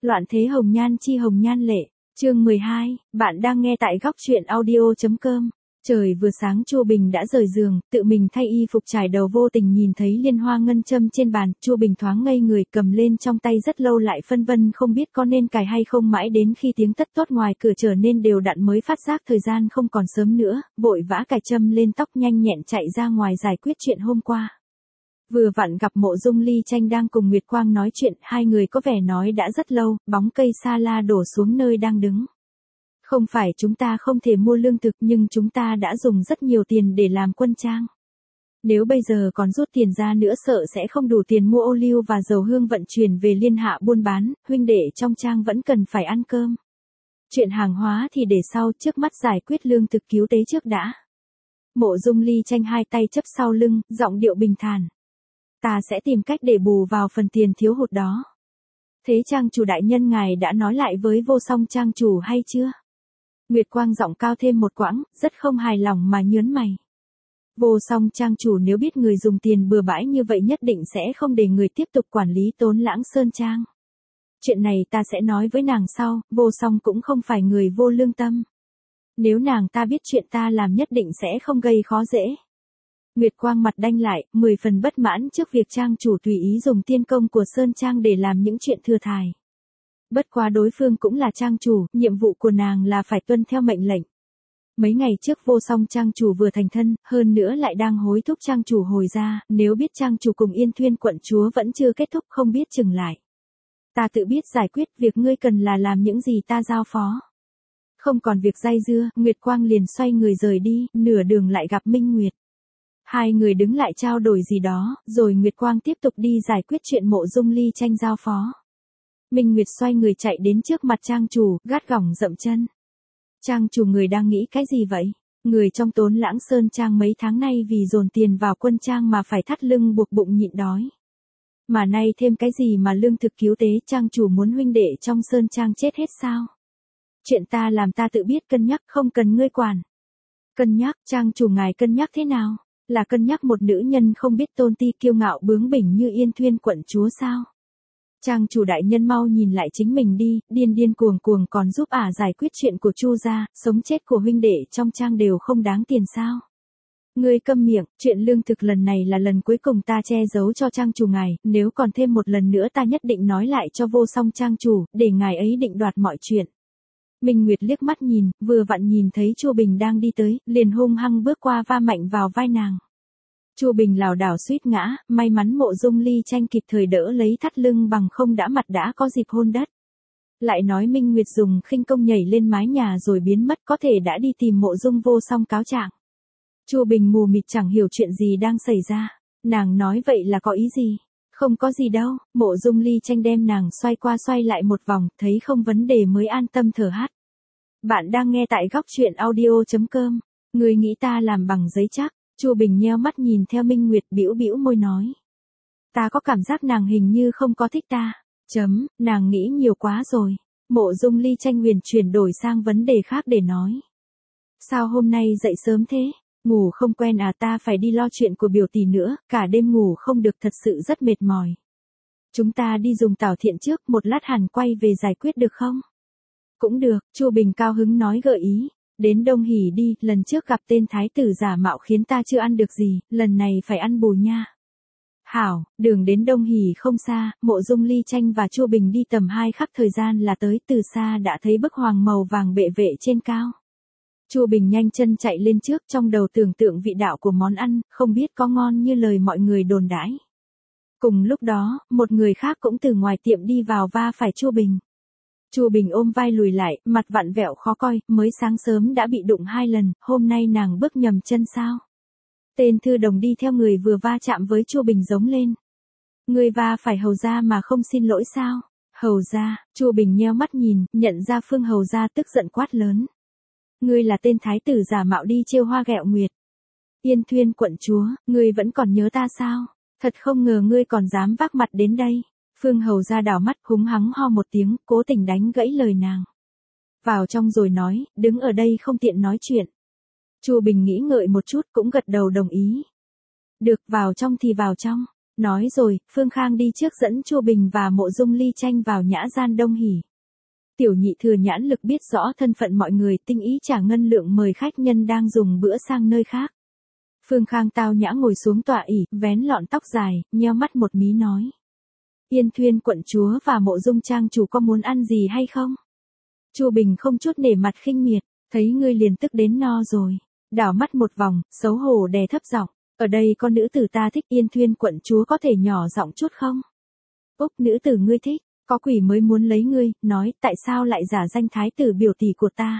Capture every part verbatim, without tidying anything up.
Loạn thế hồng nhan chi hồng nhan lệ, chương mười hai, bạn đang nghe tại góc truyện audio.com. Trời vừa sáng Chu Bình đã rời giường, tự mình thay y phục trải đầu vô tình nhìn thấy liên hoa ngân châm trên bàn, Chu Bình thoáng ngây người cầm lên trong tay rất lâu lại phân vân không biết có nên cài hay không mãi đến khi tiếng tất tốt ngoài cửa trở nên đều đặn mới phát giác thời gian không còn sớm nữa, vội vã cài châm lên tóc nhanh nhẹn chạy ra ngoài giải quyết chuyện hôm qua. Vừa vặn gặp Mộ Dung Ly Tranh đang cùng Nguyệt Quang nói chuyện, hai người có vẻ nói đã rất lâu, bóng cây sa la đổ xuống nơi đang đứng. Không phải chúng ta không thể mua lương thực nhưng chúng ta đã dùng rất nhiều tiền để làm quân trang. Nếu bây giờ còn rút tiền ra nữa sợ sẽ không đủ tiền mua ô liu và dầu hương vận chuyển về liên hạ buôn bán, huynh đệ trong trang vẫn cần phải ăn cơm. Chuyện hàng hóa thì để sau, trước mắt giải quyết lương thực cứu tế trước đã. Mộ Dung Ly Tranh hai tay chấp sau lưng, giọng điệu bình thản. Ta sẽ tìm cách để bù vào phần tiền thiếu hụt đó. Thế trang chủ đại nhân ngài đã nói lại với Vô Song trang chủ hay chưa? Nguyệt Quang giọng cao thêm một quãng, rất không hài lòng mà nhớn mày. Vô Song trang chủ nếu biết người dùng tiền bừa bãi như vậy nhất định sẽ không để người tiếp tục quản lý Tốn Lãng Sơn Trang. Chuyện này ta sẽ nói với nàng sau, Vô Song cũng không phải người vô lương tâm. Nếu nàng ta biết chuyện ta làm nhất định sẽ không gây khó dễ. Nguyệt Quang mặt đanh lại, mười phần bất mãn trước việc trang chủ tùy ý dùng tiên công của Sơn Trang để làm những chuyện thừa thải. Bất quá đối phương cũng là trang chủ, nhiệm vụ của nàng là phải tuân theo mệnh lệnh. Mấy ngày trước Vô Song trang chủ vừa thành thân, hơn nữa lại đang hối thúc trang chủ hồi ra, nếu biết trang chủ cùng Yên Thuyên quận chúa vẫn chưa kết thúc không biết chừng lại. Ta tự biết giải quyết, việc ngươi cần là làm những gì ta giao phó. Không còn việc dây dưa, Nguyệt Quang liền xoay người rời đi, nửa đường lại gặp Minh Nguyệt. Hai người đứng lại trao đổi gì đó, rồi Nguyệt Quang tiếp tục đi giải quyết chuyện Mộ Dung Ly Tranh giao phó. Minh Nguyệt xoay người chạy đến trước mặt trang chủ, gắt gỏng dậm chân. Trang chủ người đang nghĩ cái gì vậy? Người trong Tốn Lãng Sơn Trang mấy tháng nay vì dồn tiền vào quân trang mà phải thắt lưng buộc bụng nhịn đói. Mà nay thêm cái gì mà lương thực cứu tế, trang chủ muốn huynh đệ trong Sơn Trang chết hết sao? Chuyện ta làm ta tự biết cân nhắc, không cần ngươi quản. Cân nhắc, trang chủ ngài cân nhắc thế nào? Là cân nhắc một nữ nhân không biết tôn ti kiêu ngạo bướng bỉnh như Yên Thuyên quận chúa sao? Trang chủ đại nhân mau nhìn lại chính mình đi, điên điên cuồng cuồng còn giúp ả giải quyết chuyện của Chu gia, sống chết của huynh đệ trong trang đều không đáng tiền sao? Ngươi câm miệng, chuyện lương thực lần này là lần cuối cùng ta che giấu cho trang chủ ngài, nếu còn thêm một lần nữa ta nhất định nói lại cho Vô Song trang chủ, để ngài ấy định đoạt mọi chuyện. Minh Nguyệt liếc mắt nhìn, vừa vặn nhìn thấy Chu Bình đang đi tới, liền hung hăng bước qua va mạnh vào vai nàng. Chu Bình lảo đảo suýt ngã, may mắn Mộ Dung Ly Tranh kịp thời đỡ lấy thắt lưng bằng không đã mặt đã có dịp hôn đất. Lại nói Minh Nguyệt dùng khinh công nhảy lên mái nhà rồi biến mất, có thể đã đi tìm Mộ Dung Vô Song cáo trạng. Chu Bình mù mịt chẳng hiểu chuyện gì đang xảy ra, nàng nói vậy là có ý gì? Không có gì đâu. Mộ Dung Ly Tranh đem nàng xoay qua xoay lại một vòng, thấy không vấn đề mới an tâm thở hát. Bạn đang nghe tại góc truyện audio.com. Người nghĩ ta làm bằng giấy chắc? Chu Bình nheo mắt nhìn theo Minh Nguyệt bĩu bĩu môi nói. Ta có cảm giác nàng hình như không có thích ta. Chấm, nàng nghĩ nhiều quá rồi. Mộ Dung Ly Tranh huyền chuyển đổi sang vấn đề khác để nói. Sao hôm nay dậy sớm thế? Ngủ không quen à? Ta phải đi lo chuyện của biểu tỷ nữa, cả đêm ngủ không được, thật sự rất mệt mỏi. Chúng ta đi dùng Tảo Thiện trước, một lát hẳn quay về giải quyết được không? Cũng được, Chu Bình cao hứng nói gợi ý. Đến Đông Hỷ đi, lần trước gặp tên thái tử giả mạo khiến ta chưa ăn được gì, lần này phải ăn bù nha. Hảo, đường đến Đông Hỷ không xa, Mộ Dung Ly Tranh và Chu Bình đi tầm hai khắc thời gian là tới, từ xa đã thấy bức hoàng màu vàng bệ vệ trên cao. Chu Bình nhanh chân chạy lên trước, trong đầu tưởng tượng vị đạo của món ăn, không biết có ngon như lời mọi người đồn đãi. Cùng lúc đó, một người khác cũng từ ngoài tiệm đi vào va phải Chu Bình. Chu Bình ôm vai lùi lại, mặt vặn vẹo khó coi, mới sáng sớm đã bị đụng hai lần, hôm nay nàng bước nhầm chân sao? Tên thư đồng đi theo người vừa va chạm với Chu Bình giống lên. Người va phải hầu gia mà không xin lỗi sao? Hầu gia? Chu Bình nheo mắt nhìn, nhận ra Phương hầu gia tức giận quát lớn. Ngươi là tên thái tử giả mạo đi trêu hoa ghẹo nguyệt. Yên Thuyên quận chúa, ngươi vẫn còn nhớ ta sao? Thật không ngờ ngươi còn dám vác mặt đến đây. Phương hầu ra đảo mắt húng hắng ho một tiếng, cố tình đánh gãy lời nàng. Vào trong rồi nói, đứng ở đây không tiện nói chuyện. Chu Bình nghĩ ngợi một chút cũng gật đầu đồng ý. Được, vào trong thì vào trong. Nói rồi, Phương Khang đi trước dẫn Chu Bình và Mộ Dung Ly Tranh vào nhã gian Đông Hỉ. Tiểu nhị thừa nhãn lực biết rõ thân phận mọi người, tinh ý trả ngân lượng mời khách nhân đang dùng bữa sang nơi khác. Phương Khang tao nhã ngồi xuống tọa ỷ, vén lọn tóc dài, nheo mắt một mí nói. Yên Thuyên quận chúa và Mộ Dung trang chủ có muốn ăn gì hay không? Chu Bình không chút nể mặt khinh miệt, thấy ngươi liền tức đến no rồi. Đảo mắt một vòng, xấu hổ đè thấp giọng. Ở đây có nữ tử ta thích, Yên Thuyên quận chúa có thể nhỏ giọng chút không? Úc, nữ tử ngươi thích, có quỷ mới muốn lấy ngươi, nói tại sao lại giả danh thái tử biểu tỷ của ta?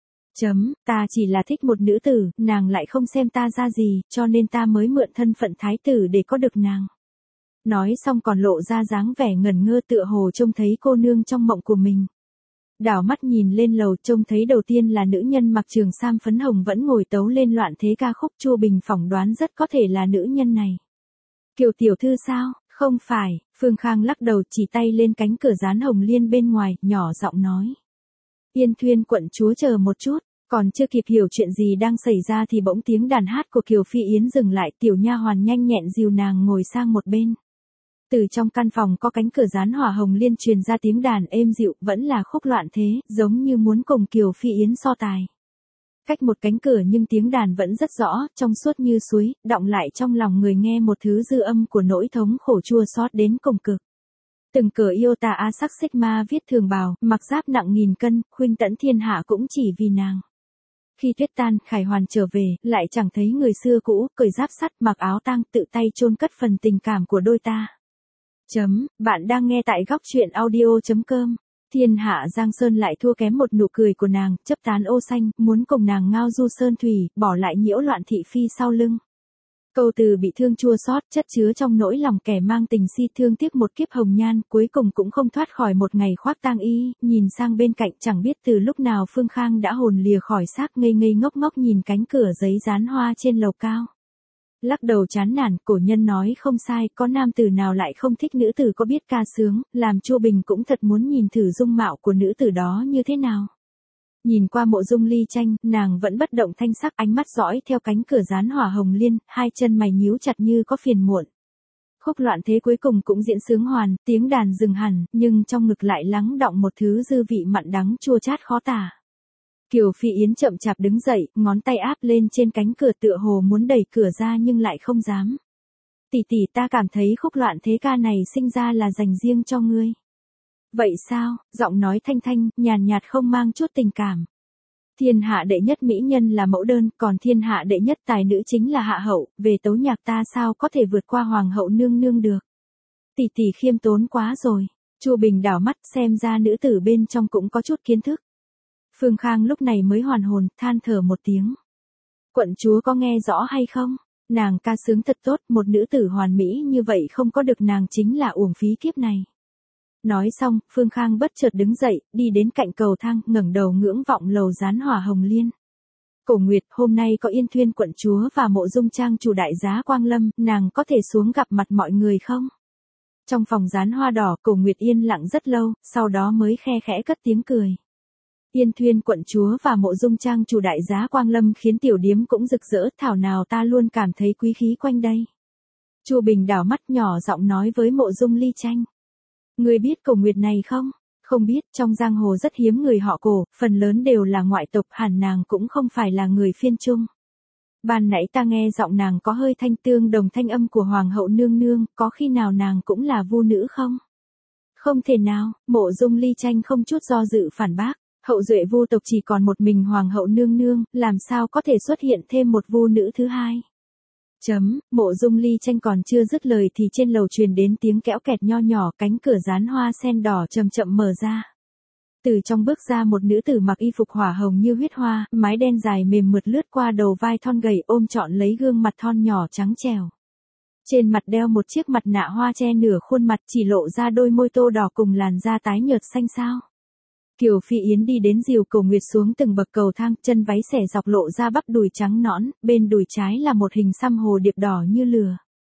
Chấm, ta chỉ là thích một nữ tử, nàng lại không xem ta ra gì, cho nên ta mới mượn thân phận thái tử để có được nàng. Nói xong còn lộ ra dáng vẻ ngẩn ngơ tựa hồ trông thấy cô nương trong mộng của mình. Đảo mắt nhìn lên lầu trông thấy đầu tiên là nữ nhân mặc trường sam phấn hồng vẫn ngồi tấu lên loạn thế ca khúc. Chu Bình phỏng đoán rất có thể là nữ nhân này. Kiều tiểu thư sao? Không phải, Phương Khang lắc đầu chỉ tay lên cánh cửa dán hồng liên bên ngoài, nhỏ giọng nói. Yên Thuyên quận chúa chờ một chút, còn chưa kịp hiểu chuyện gì đang xảy ra thì bỗng tiếng đàn hát của Kiều Phi Yến dừng lại, tiểu nha hoàn nhanh nhẹn dìu nàng ngồi sang một bên. Từ trong căn phòng có cánh cửa dán hỏa hồng liên truyền ra tiếng đàn êm dịu, vẫn là khúc loạn thế, giống như muốn cùng Kiều Phi Yến so tài. Cách một cánh cửa nhưng tiếng đàn vẫn rất rõ, trong suốt như suối, đọng lại trong lòng người nghe một thứ dư âm của nỗi thống khổ chua xót đến cùng cực. Từng cờ yêu tà a sắc xích ma viết thường bào, mặc giáp nặng nghìn cân, khuynh tẫn thiên hạ cũng chỉ vì nàng. Khi tuyết tan, Khải Hoàn trở về, lại chẳng thấy người xưa cũ, cởi giáp sắt, mặc áo tang, tự tay chôn cất phần tình cảm của đôi ta. Chấm, bạn đang nghe tại góc truyện audio chấm com. Thiên hạ Giang Sơn lại thua kém một nụ cười của nàng, chấp tán ô xanh, muốn cùng nàng ngao du sơn thủy, bỏ lại nhiễu loạn thị phi sau lưng. Câu từ bị thương chua xót chất chứa trong nỗi lòng kẻ mang tình si thương tiếc một kiếp hồng nhan, cuối cùng cũng không thoát khỏi một ngày khoác tang y, nhìn sang bên cạnh chẳng biết từ lúc nào Phương Khang đã hồn lìa khỏi xác, ngây ngây ngốc ngốc nhìn cánh cửa giấy dán hoa trên lầu cao. Lắc đầu chán nản, cổ nhân nói không sai, có nam tử nào lại không thích nữ tử có biết ca sướng, làm Chu Bình cũng thật muốn nhìn thử dung mạo của nữ tử đó như thế nào. Nhìn qua Mộ Dung Ly Tranh, nàng vẫn bất động thanh sắc, ánh mắt dõi theo cánh cửa dán hỏa hồng liên, hai chân mày nhíu chặt như có phiền muộn. Khúc loạn thế cuối cùng cũng diễn sướng hoàn, tiếng đàn dừng hẳn, nhưng trong ngực lại lắng đọng một thứ dư vị mặn đắng chua chát khó tả. Kiều Phi Yến chậm chạp đứng dậy, ngón tay áp lên trên cánh cửa tựa hồ muốn đẩy cửa ra nhưng lại không dám. Tỷ tỷ, ta cảm thấy khúc loạn thế ca này sinh ra là dành riêng cho ngươi. Vậy sao? Giọng nói thanh thanh, nhàn nhạt không mang chút tình cảm. Thiên hạ đệ nhất mỹ nhân là mẫu đơn, còn thiên hạ đệ nhất tài nữ chính là hạ hậu, về tấu nhạc ta sao có thể vượt qua hoàng hậu nương nương được. Tỷ tỷ khiêm tốn quá rồi. Chu Bình đảo mắt, xem ra nữ tử bên trong cũng có chút kiến thức. Phương Khang lúc này mới hoàn hồn, than thở một tiếng. Quận chúa có nghe rõ hay không? Nàng ca sướng thật tốt, một nữ tử hoàn mỹ như vậy không có được nàng chính là uổng phí kiếp này. Nói xong, Phương Khang bất chợt đứng dậy, đi đến cạnh cầu thang, ngẩng đầu ngưỡng vọng lầu dán hỏa hồng liên. Cổ Nguyệt, hôm nay có Yên Thuyên quận chúa và Mộ Dung trang chủ đại giá Quang Lâm, nàng có thể xuống gặp mặt mọi người không? Trong phòng dán hoa đỏ, Cổ Nguyệt yên lặng rất lâu, sau đó mới khe khẽ cất tiếng cười. Yên Thuyên quận chúa và Mộ Dung trang chủ đại giá Quang Lâm khiến tiểu điếm cũng rực rỡ, thảo nào ta luôn cảm thấy quý khí quanh đây. Chu Bình đảo mắt nhỏ giọng nói với Mộ Dung Ly Tranh. Ngươi biết Cổ Nguyệt này không? Không biết, trong giang hồ rất hiếm người họ Cổ, phần lớn đều là ngoại tộc, hẳn nàng cũng không phải là người phiên trung. Ban nãy ta nghe giọng nàng có hơi thanh tương đồng thanh âm của hoàng hậu nương nương, có khi nào nàng cũng là vu nữ không? Không thể nào, Mộ Dung Ly Tranh không chút do dự phản bác. Hậu duệ vu tộc chỉ còn một mình hoàng hậu nương nương, làm sao có thể xuất hiện thêm một vu nữ thứ hai. Chấm, Mộ Dung Ly Tranh còn chưa dứt lời thì trên lầu truyền đến tiếng kẽo kẹt nho nhỏ, cánh cửa dán hoa sen đỏ chậm chậm mở ra. Từ trong bước ra một nữ tử mặc y phục hỏa hồng như huyết hoa, mái đen dài mềm mượt lướt qua đầu vai thon gầy, ôm trọn lấy gương mặt thon nhỏ trắng trẻo. Trên mặt đeo một chiếc mặt nạ hoa che nửa khuôn mặt, chỉ lộ ra đôi môi tô đỏ cùng làn da tái nhợt xanh xao. Kiều Phi Yến đi đến dìu Cổ Nguyệt xuống từng bậc cầu thang, chân váy xẻ dọc lộ ra bắp đùi trắng nõn, bên đùi trái là một hình xăm hồ điệp đỏ như lửa.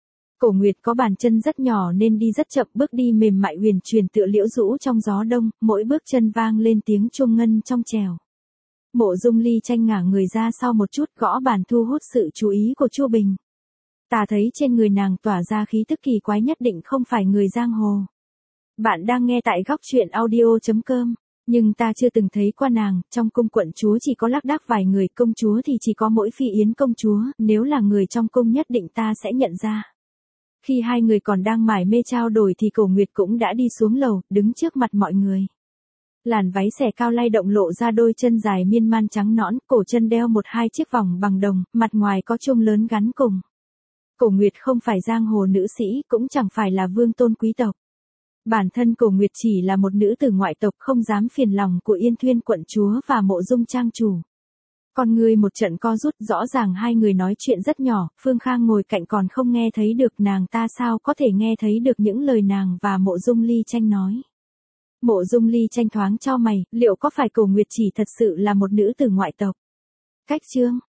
Cổ Nguyệt có bàn chân rất nhỏ nên đi rất chậm, bước đi mềm mại huyền chuyển tựa liễu rũ trong gió đông, mỗi bước chân vang lên tiếng chuông ngân trong trèo. Mộ Dung Ly Tranh ngả người ra sau một chút, gõ bàn thu hút sự chú ý của Chu Bình. Ta thấy trên người nàng tỏa ra khí tức kỳ quái nhất định không phải người giang hồ. Bạn đang nghe tại góc chuyện audio.com. Nhưng ta chưa từng thấy qua nàng, trong cung quận chúa chỉ có lác đác vài người, công chúa thì chỉ có mỗi Phi Yến công chúa, nếu là người trong cung nhất định ta sẽ nhận ra. Khi hai người còn đang mải mê trao đổi thì Cổ Nguyệt cũng đã đi xuống lầu, đứng trước mặt mọi người. Làn váy xẻ cao lay động lộ ra đôi chân dài miên man trắng nõn, cổ chân đeo một hai chiếc vòng bằng đồng, mặt ngoài có chuông lớn gắn cùng. Cổ Nguyệt không phải giang hồ nữ sĩ, cũng chẳng phải là vương tôn quý tộc. Bản thân Cổ Nguyệt chỉ là một nữ tử ngoại tộc không dám phiền lòng của Yên Thuyên quận chúa và Mộ Dung trang chủ. Con người một trận co rút, rõ ràng hai người nói chuyện rất nhỏ, Phương Khang ngồi cạnh còn không nghe thấy được, nàng ta sao có thể nghe thấy được những lời nàng và Mộ Dung Ly Tranh nói. Mộ Dung Ly Tranh thoáng chau mày, liệu có phải Cổ Nguyệt chỉ thật sự là một nữ tử ngoại tộc? Cách chương